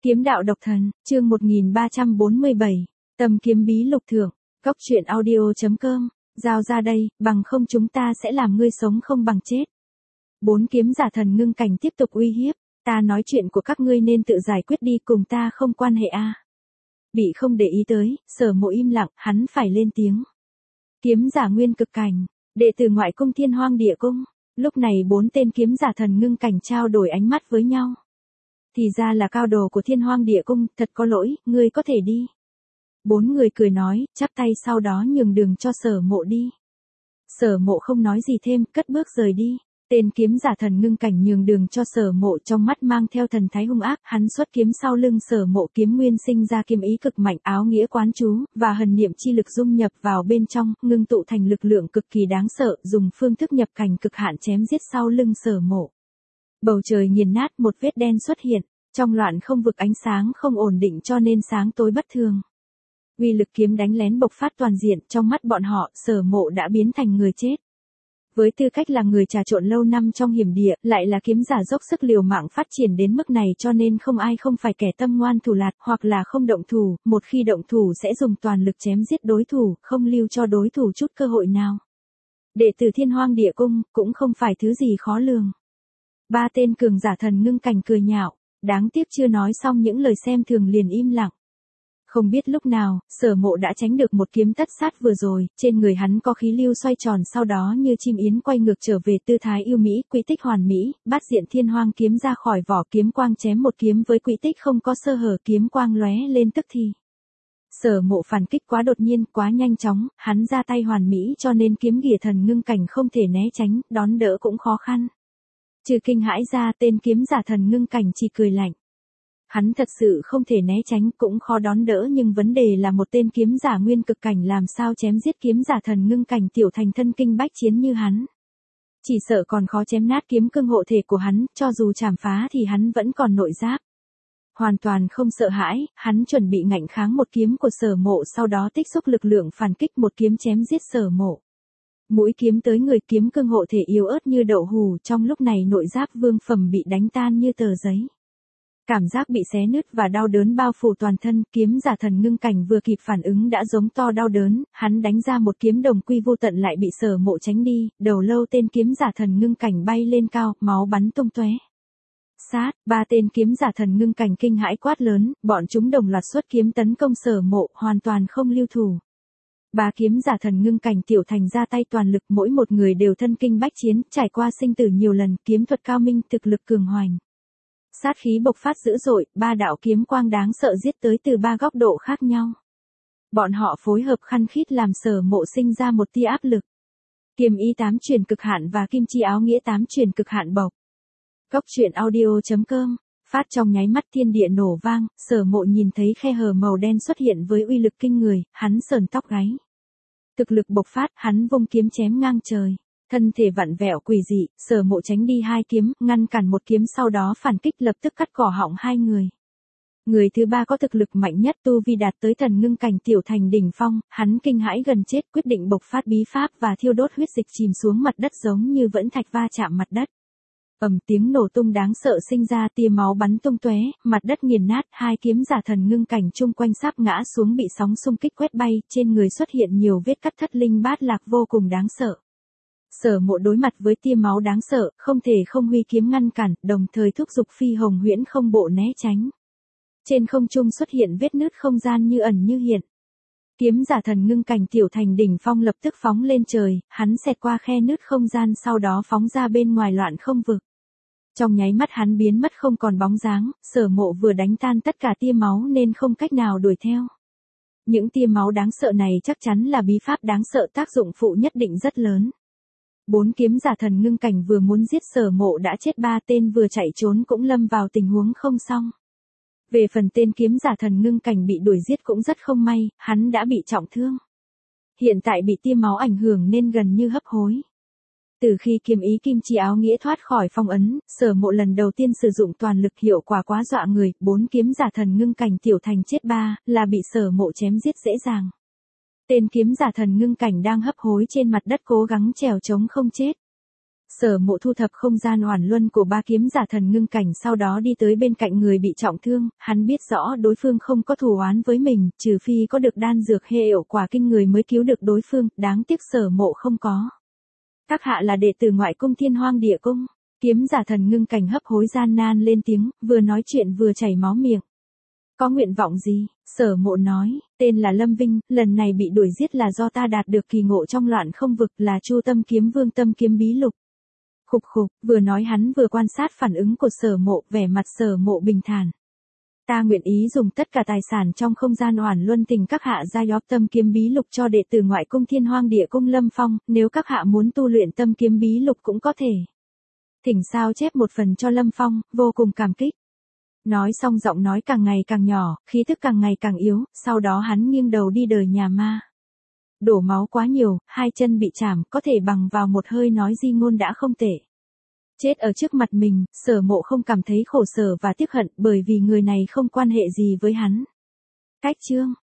Kiếm đạo độc thần, chương 1347, Tâm kiếm bí lục thượng, Cốc truyện audio.com, giao ra đây, bằng không chúng ta sẽ làm ngươi sống không bằng chết. Bốn kiếm giả thần ngưng cảnh tiếp tục uy hiếp, ta nói chuyện của các ngươi nên tự giải quyết đi, cùng ta không quan hệ a. Bị không để ý tới, Sở Mộ im lặng, hắn phải lên tiếng. Kiếm giả nguyên cực cảnh, đệ tử ngoại cung Thiên Hoang Địa Cung. Lúc này bốn tên kiếm giả thần ngưng cảnh trao đổi ánh mắt với nhau. Thì ra là cao đồ của Thiên Hoang Địa Cung, thật có lỗi, ngươi có thể đi. Bốn người cười nói, chắp tay sau đó nhường đường cho Sở Mộ đi. Sở Mộ không nói gì thêm, cất bước rời đi. Tên kiếm giả thần ngưng cảnh nhường đường cho Sở Mộ, trong mắt mang theo thần thái hung ác, hắn xuất kiếm sau lưng Sở Mộ, kiếm nguyên sinh ra kiếm ý cực mạnh, áo nghĩa quán chú và hần niệm chi lực dung nhập vào bên trong, ngưng tụ thành lực lượng cực kỳ đáng sợ, dùng phương thức nhập cảnh cực hạn chém giết sau lưng Sở Mộ. Bầu trời nghiền nát, một vết đen xuất hiện, trong loạn không vực ánh sáng không ổn định cho nên sáng tối bất thường. Uy lực kiếm đánh lén bộc phát toàn diện, trong mắt bọn họ, Sở Mộ đã biến thành người chết. Với tư cách là người trà trộn lâu năm trong hiểm địa, lại là kiếm giả dốc sức liều mạng phát triển đến mức này, cho nên không ai không phải kẻ tâm ngoan thủ lạt, hoặc là không động thủ, một khi động thủ sẽ dùng toàn lực chém giết đối thủ, không lưu cho đối thủ chút cơ hội nào. Đệ tử Thiên Hoang Địa Cung, cũng không phải thứ gì khó lường. Ba tên cường giả thần ngưng cảnh cười nhạo, đáng tiếc chưa nói xong những lời xem thường liền im lặng. Không biết lúc nào, Sở Mộ đã tránh được một kiếm tất sát vừa rồi, trên người hắn có khí lưu xoay tròn, sau đó như chim yến quay ngược trở về tư thái yêu mỹ, quy tích hoàn mỹ, bát diện thiên hoang kiếm ra khỏi vỏ, kiếm quang chém một kiếm với quy tích không có sơ hở, kiếm quang lóe lên tức thì. Sở Mộ phản kích quá đột nhiên, quá nhanh chóng, hắn ra tay hoàn mỹ cho nên kiếm ghìa thần ngưng cảnh không thể né tránh, đón đỡ cũng khó khăn. Trừ kinh hãi ra, tên kiếm giả thần ngưng cảnh chỉ cười lạnh. Hắn thật sự không thể né tránh, cũng khó đón đỡ, nhưng vấn đề là một tên kiếm giả nguyên cực cảnh làm sao chém giết kiếm giả thần ngưng cảnh tiểu thành thân kinh bách chiến như hắn. Chỉ sợ còn khó chém nát kiếm cương hộ thể của hắn, cho dù chảm phá thì hắn vẫn còn nội giáp. Hoàn toàn không sợ hãi, hắn chuẩn bị ngạnh kháng một kiếm của Sở Mộ, sau đó tích xúc lực lượng phản kích một kiếm chém giết Sở Mộ. Mũi kiếm tới người, kiếm cương hộ thể yếu ớt như đậu hù, trong lúc này nội giáp vương phẩm bị đánh tan như tờ giấy. Cảm giác bị xé nứt và đau đớn bao phủ toàn thân, kiếm giả thần ngưng cảnh vừa kịp phản ứng đã giống to đau đớn, hắn đánh ra một kiếm đồng quy vô tận lại bị Sở Mộ tránh đi, đầu lâu tên kiếm giả thần ngưng cảnh bay lên cao, máu bắn tung tóe. Sát, ba tên kiếm giả thần ngưng cảnh kinh hãi quát lớn, bọn chúng đồng loạt xuất kiếm tấn công Sở Mộ, hoàn toàn không lưu thủ. Ba kiếm giả thần ngưng cảnh tiểu thành ra tay toàn lực, mỗi một người đều thân kinh bách chiến, trải qua sinh tử nhiều lần, kiếm thuật cao minh, thực lực cường hoành. Sát khí bộc phát dữ dội, ba đạo kiếm quang đáng sợ giết tới từ ba góc độ khác nhau. Bọn họ phối hợp khăn khít làm Sở Mộ sinh ra một tia áp lực. Kiếm ý 8 truyền cực hạn và kim chi áo nghĩa 8 truyền cực hạn bộc. Cốc truyện audio.com, phát trong nháy mắt thiên địa nổ vang, Sở Mộ nhìn thấy khe hở màu đen xuất hiện với uy lực kinh người, hắn sờn tóc gáy. Thực lực bộc phát, hắn vung kiếm chém ngang trời. Thân thể vặn vẹo quỷ dị, Sở Mộ tránh đi hai kiếm, ngăn cản một kiếm sau đó phản kích lập tức cắt cỏ họng hai người. Người thứ ba có thực lực mạnh nhất, tu vi đạt tới thần ngưng cảnh tiểu thành đỉnh phong, hắn kinh hãi gần chết, quyết định bộc phát bí pháp và thiêu đốt huyết dịch chìm xuống mặt đất giống như vẫn thạch va chạm mặt đất. Tiếng nổ tung đáng sợ sinh ra, tia máu bắn tung tóe, mặt đất nghiền nát, hai kiếm giả thần ngưng cảnh chung quanh sắp ngã xuống bị sóng xung kích quét bay, trên người xuất hiện nhiều vết cắt thất linh bát lạc vô cùng đáng sợ. Sở Mộ đối mặt với tia máu đáng sợ, không thể không huy kiếm ngăn cản, đồng thời thúc giục phi hồng huyễn không bộ né tránh. Trên không trung xuất hiện vết nứt không gian như ẩn như hiện. Kiếm giả thần ngưng cảnh tiểu thành đỉnh phong lập tức phóng lên trời, hắn xẹt qua khe nứt không gian sau đó phóng ra bên ngoài loạn không vực. Trong nháy mắt hắn biến mất không còn bóng dáng, Sở Mộ vừa đánh tan tất cả tia máu nên không cách nào đuổi theo. Những tia máu đáng sợ này chắc chắn là bí pháp đáng sợ, tác dụng phụ nhất định rất lớn. Bốn kiếm giả thần ngưng cảnh vừa muốn giết Sở Mộ đã chết, ba tên vừa chạy trốn cũng lâm vào tình huống không xong. Về phần tên kiếm giả thần ngưng cảnh bị đuổi giết cũng rất không may, hắn đã bị trọng thương. Hiện tại bị tia máu ảnh hưởng nên gần như hấp hối. Từ khi kiếm ý kim chi áo nghĩa thoát khỏi phong ấn, Sở Mộ lần đầu tiên sử dụng toàn lực, hiệu quả quá dọa người, bốn kiếm giả thần ngưng cảnh tiểu thành chết ba, là bị Sở Mộ chém giết dễ dàng. Tên kiếm giả thần ngưng cảnh đang hấp hối trên mặt đất cố gắng trèo trống không chết. Sở Mộ thu thập không gian oản luân của ba kiếm giả thần ngưng cảnh, sau đó đi tới bên cạnh người bị trọng thương, hắn biết rõ đối phương không có thù oán với mình, trừ phi có được đan dược hệ ệu quả kinh người mới cứu được đối phương, đáng tiếc Sở Mộ không có. Các hạ là đệ tử ngoại cung Thiên Hoang Địa Cung. Kiếm giả thần ngưng cảnh hấp hối gian nan lên tiếng, vừa nói chuyện vừa chảy máu miệng. Có nguyện vọng gì? Sở Mộ nói, tên là Lâm Vinh, lần này bị đuổi giết là do ta đạt được kỳ ngộ trong loạn không vực, là Chu Tâm Kiếm Vương Tâm Kiếm Bí Lục. Khục khục, vừa nói hắn vừa quan sát phản ứng của Sở Mộ, vẻ mặt Sở Mộ bình thản. Ta nguyện ý dùng tất cả tài sản trong không gian oản luân tình các hạ gia gióp Tâm Kiếm Bí Lục cho đệ tử ngoại cung Thiên Hoang Địa Cung Lâm Phong, nếu các hạ muốn tu luyện Tâm Kiếm Bí Lục cũng có thể. Thỉnh sao chép một phần cho Lâm Phong, vô cùng cảm kích. Nói xong giọng nói càng ngày càng nhỏ, khí thức càng ngày càng yếu, sau đó hắn nghiêng đầu đi đời nhà ma. Đổ máu quá nhiều, hai chân bị chảm, có thể bằng vào một hơi nói di ngôn đã không tệ. Chết ở trước mặt mình, Sở Mộ không cảm thấy khổ sở và tiếc hận, bởi vì người này không quan hệ gì với hắn. Cách chương